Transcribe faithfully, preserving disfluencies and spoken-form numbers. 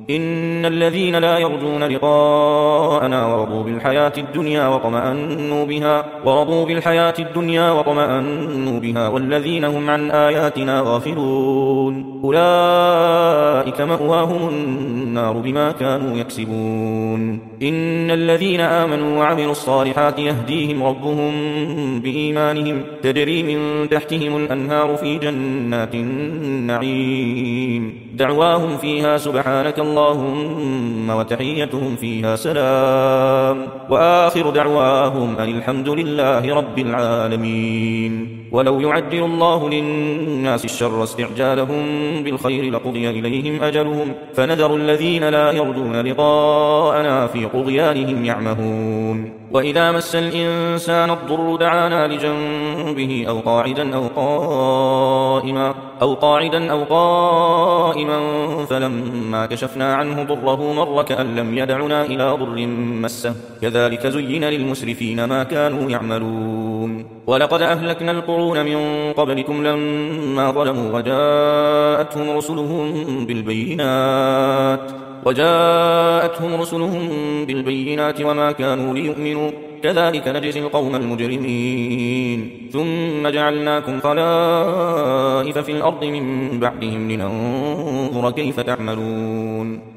إن الذين لا يرجون لقاءنا ورضوا بالحياة الدنيا وطمأنوا بها ورضوا بالحياة الدنيا وطمأنوا بها والذين هم عن آياتنا غافلون أولئك مأواهم النار بما كانوا يكسبون. إن الذين آمنوا وعملوا الصالحات يهديهم ربهم بإيمانهم تجري من تحتهم الأنهار في جنات النعيم دعواهم فيها سبحانك اللهم وتحيتهم فيها سلام وآخر دعواهم أن الحمد لله رب العالمين. ولو يعجل الله للناس الشر استعجالهم بالخير لقضي إليهم أجلهم فنذر الذين لا يرجون لقاءنا في طغيانهم يعمهون. وإذا مس الإنسان الضر دعانا لجنبه أو قاعدا أو قائما أو قاعدا أو قائما فلما كشفنا عنه ضره مر كأن لم يدعنا إلى ضر مسه كذلك زين للمسرفين ما كانوا يعملون. ولقد أهلكنا القرون من قبلكم لما ظلموا وجاءتهم رسلهم بالبينات وجاءتهم رسلهم بالبينات وما كانوا ليؤمنوا كذلك نجزي القوم المجرمين. ثم جعلناكم خلائف في الأرض من بعدهم لننظر كيف تعملون.